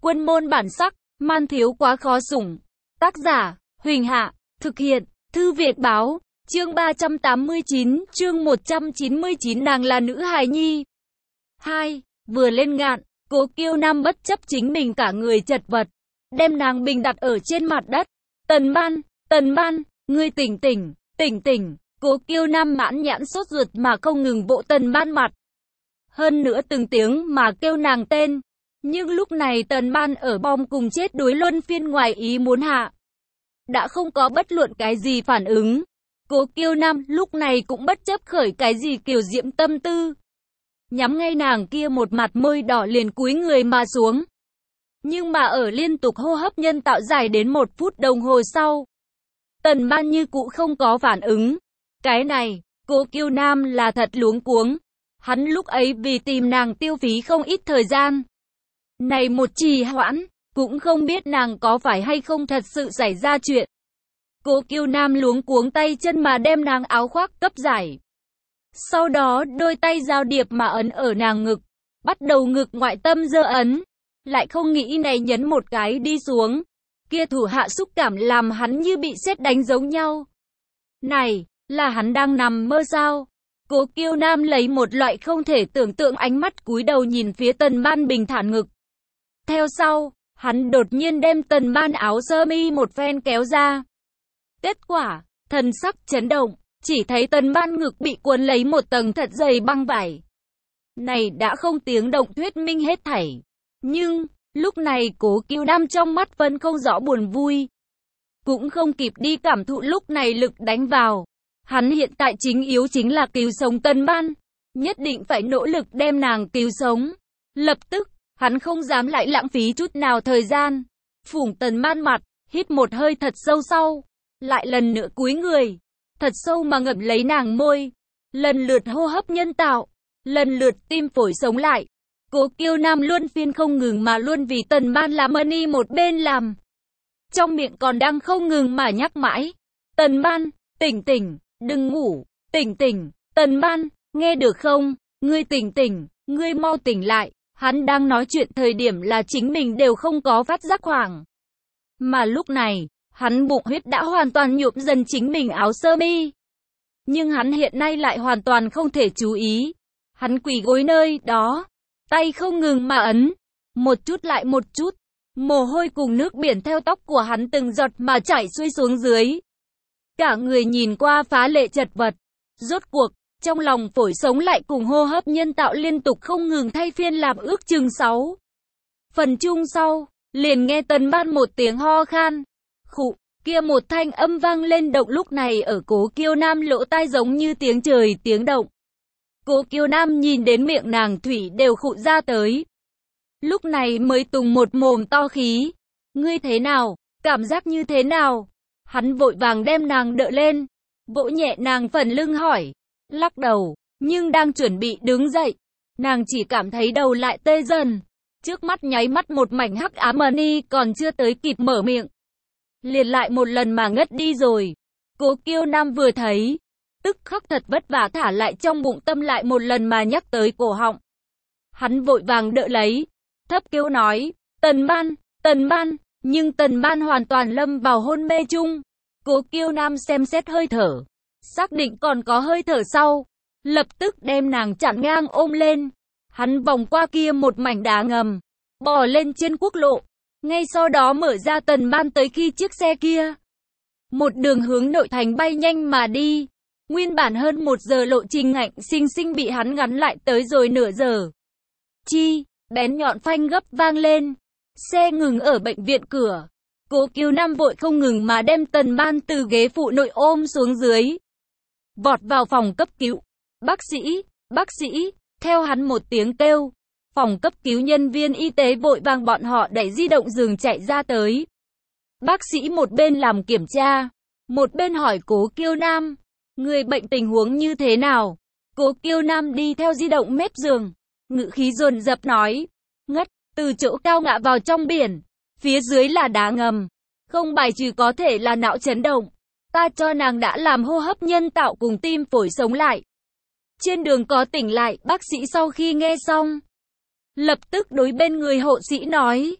Quân môn bản sắc, man thiếu quá khó sủng. Tác giả, Huỳnh Hạ, thực hiện, Thư Việt Báo, chương 389, chương 199 nàng là nữ hài nhi. 2. Vừa lên ngạn, Cố Kiêu Nam bất chấp chính mình cả người chật vật, đem nàng bình đặt ở trên mặt đất. Tần Ban, ngươi tỉnh tỉnh. Cố Kiêu Nam mãn nhãn sốt ruột mà không ngừng vỗ Tần Ban mặt. Hơn nữa từng tiếng mà kêu nàng tên. Nhưng lúc này Tần Ban ở bom cùng chết đuối luân phiên ngoài ý muốn hạ. Đã không có bất luận cái gì phản ứng. Cố Kiêu Nam lúc này cũng bất chấp khởi cái gì kiều diễm tâm tư. Nhắm ngay nàng kia một mặt môi đỏ liền cúi người mà xuống. Nhưng mà ở liên tục hô hấp nhân tạo dài đến 1 phút đồng hồ sau. Tần Ban như cũ không có phản ứng. Cái này, Cố Kiêu Nam là thật luống cuống. Hắn lúc ấy vì tìm nàng tiêu phí không ít thời gian. Này một trì hoãn, cũng không biết nàng có phải hay không thật sự xảy ra chuyện. Cố Kiêu Nam luống cuống tay chân mà đem nàng áo khoác cấp giải. Sau đó đôi tay giao điệp mà ấn ở nàng ngực, bắt đầu ngực ngoại tâm giơ ấn. Lại không nghĩ này nhấn một cái đi xuống. Kia thủ hạ xúc cảm làm hắn như bị sét đánh giống nhau. Này, là hắn đang nằm mơ sao? Cố Kiêu Nam lấy một loại không thể tưởng tượng ánh mắt cúi đầu nhìn phía Tần Ban bình thản ngực. Theo sau, hắn đột nhiên đem Tần Ban áo sơ mi một phen kéo ra. Kết quả, thần sắc chấn động, chỉ thấy Tần Ban ngực bị cuốn lấy một tầng thật dày băng vải. Này đã không tiếng động thuyết minh hết thảy. Nhưng, lúc này Cố Kiêu Nam trong mắt vẫn không rõ buồn vui. Cũng không kịp đi cảm thụ lúc này lực đánh vào. Hắn hiện tại chính yếu chính là cứu sống Tần Ban. Nhất định phải nỗ lực đem nàng cứu sống. Lập tức, hắn không dám lại lãng phí chút nào thời gian. Phủng Tần Ban mặt, hít một hơi thật sâu sau. Lại lần nữa cúi người. Thật sâu mà ngậm lấy nàng môi. Lần lượt hô hấp nhân tạo. Lần lượt tim phổi sống lại. Cố Kiêu Nam luôn phiên không ngừng mà luôn vì Tần Ban làm ân một bên làm. Trong miệng còn đang không ngừng mà nhắc mãi. Tần Ban, tỉnh, đừng ngủ, tỉnh, Tần Ban, nghe được không? Ngươi tỉnh, ngươi mau tỉnh lại. Hắn đang nói chuyện thời điểm là chính mình đều không có phát giác hoảng. Mà lúc này, hắn bụng huyết đã hoàn toàn nhuộm dần chính mình áo sơ mi. Nhưng hắn hiện nay lại hoàn toàn không thể chú ý. Hắn quỳ gối nơi đó. Tay không ngừng mà ấn, một chút lại một chút, mồ hôi cùng nước biển theo tóc của hắn từng giọt mà chảy xuôi xuống dưới. Cả người nhìn qua phá lệ chật vật, rốt cuộc, trong lòng phổi sống lại cùng hô hấp nhân tạo liên tục không ngừng thay phiên làm ước chừng 6 phần chung sau, liền nghe Tần Ban một tiếng ho khan, khụ, kia một thanh âm vang lên động lúc này ở Cố Kiêu Nam lỗ tai giống như tiếng trời tiếng động. Cố Kiêu Nam nhìn đến miệng nàng thủy đều khụ ra tới. Lúc này mới tùng một mồm to khí. Ngươi thế nào? Cảm giác như thế nào? Hắn vội vàng đem nàng đỡ lên. Vỗ nhẹ nàng phần lưng hỏi. Lắc đầu. Nhưng đang chuẩn bị đứng dậy. Nàng chỉ cảm thấy đầu lại tê dần. Trước mắt nháy mắt một mảnh hắc ám ni còn chưa tới kịp mở miệng. Liền lại một lần mà ngất đi rồi. Cố Kiêu Nam vừa thấy. Tức khắc thật vất vả thả lại trong bụng tâm lại một lần mà nhắc tới cổ họng. Hắn vội vàng đỡ lấy. Thấp kêu nói. Tần Ban. Nhưng Tần Ban hoàn toàn lâm vào hôn mê chung. Cố Kiêu Nam xem xét hơi thở. Xác định còn có hơi thở sau. Lập tức đem nàng chặn ngang ôm lên. Hắn vòng qua kia một mảnh đá ngầm. Bò lên trên quốc lộ. Ngay sau đó mở ra Tần Ban tới khi chiếc xe kia. Một đường hướng nội thành bay nhanh mà đi. Nguyên bản hơn 1 giờ lộ trình ngạnh sinh sinh bị hắn ngắn lại tới rồi nửa giờ. Chi, bén nhọn phanh gấp vang lên. Xe ngừng ở bệnh viện cửa. Cố Kiêu Nam vội không ngừng mà đem Tần Ban từ ghế phụ nội ôm xuống dưới. Vọt vào phòng cấp cứu. Bác sĩ, theo hắn một tiếng kêu. Phòng cấp cứu nhân viên y tế vội vàng bọn họ đẩy di động giường chạy ra tới. Bác sĩ một bên làm kiểm tra, một bên hỏi Cố Kiêu Nam. Người bệnh tình huống như thế nào? Cố Kiêu Nam đi theo di động mép giường. Ngữ khí dồn dập nói. Ngất, từ chỗ cao ngã vào trong biển. Phía dưới là đá ngầm. Không bài trừ có thể là não chấn động. Ta cho nàng đã làm hô hấp nhân tạo cùng tim phổi sống lại. Trên đường có tỉnh lại, bác sĩ sau khi nghe xong. Lập tức đối bên người hộ sĩ nói.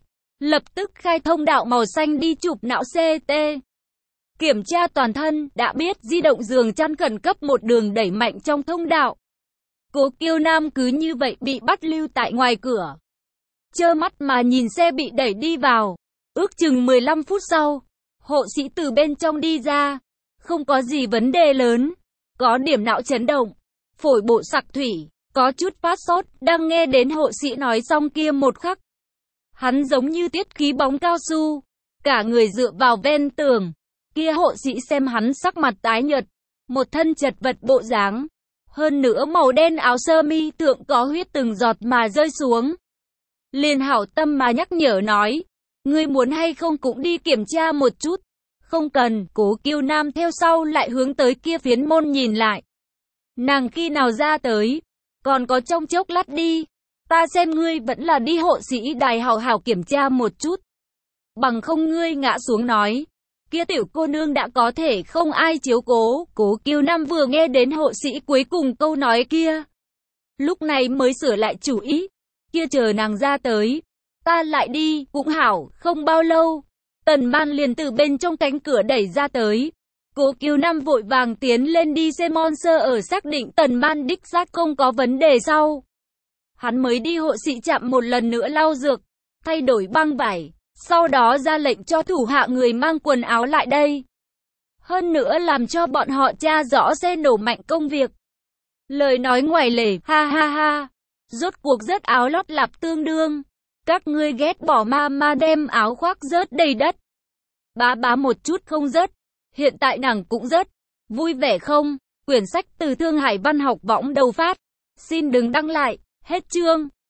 lập tức khai thông đạo màu xanh đi chụp não CT. Kiểm tra toàn thân, đã biết di động giường chăn khẩn cấp một đường đẩy mạnh trong thông đạo. Cố Kiêu Nam cứ như vậy bị bắt lưu tại ngoài cửa. Trơ mắt mà nhìn xe bị đẩy đi vào. Ước chừng 15 phút sau, hộ sĩ từ bên trong đi ra. Không có gì vấn đề lớn. Có điểm não chấn động, phổi bộ sặc thủy, có chút phát sốt. Đang nghe đến hộ sĩ nói xong kia một khắc, hắn giống như tiết khí bóng cao su, cả người dựa vào ven tường. Kia hộ sĩ xem hắn sắc mặt tái nhợt, một thân chật vật bộ dáng. Hơn nữa màu đen áo sơ mi thượng có huyết từng giọt mà rơi xuống. Liền hảo tâm mà nhắc nhở nói, ngươi muốn hay không cũng đi kiểm tra một chút. Không cần. Cố Kiêu Nam theo sau lại hướng tới kia phiến môn nhìn lại. Nàng khi nào ra tới? Còn có trong chốc lát đi. Ta xem ngươi vẫn là đi hộ sĩ đài hảo hảo kiểm tra một chút. Bằng không ngươi ngã xuống nói. Kia tiểu cô nương đã có thể không ai chiếu cố. Cố Kiêu Nam vừa nghe đến hộ sĩ cuối cùng câu nói kia, lúc này mới sửa lại chủ ý. Kia chờ nàng ra tới, ta lại đi, cũng hảo. Không bao lâu, Tần Man liền từ bên trong cánh cửa đẩy ra tới. Cố Kiêu Nam vội vàng tiến lên đi xem Monster ở xác định Tần Man đích xác không có vấn đề sau. Hắn mới đi hộ sĩ trạm một lần nữa lau dược, thay đổi băng vải. Sau đó ra lệnh cho thủ hạ người mang quần áo lại đây. Hơn nữa làm cho bọn họ tra rõ xe nổ mạnh công việc. Lời nói ngoài lề, ha ha ha. Rốt cuộc rớt áo lót lặp tương đương. Các ngươi ghét bỏ ma đem áo khoác rớt đầy đất. Bá một chút không rớt. Hiện tại nàng cũng rớt. Vui vẻ không? Quyển sách từ Thương Hải Văn học võng đầu phát. Xin đừng đăng lại. Hết chương.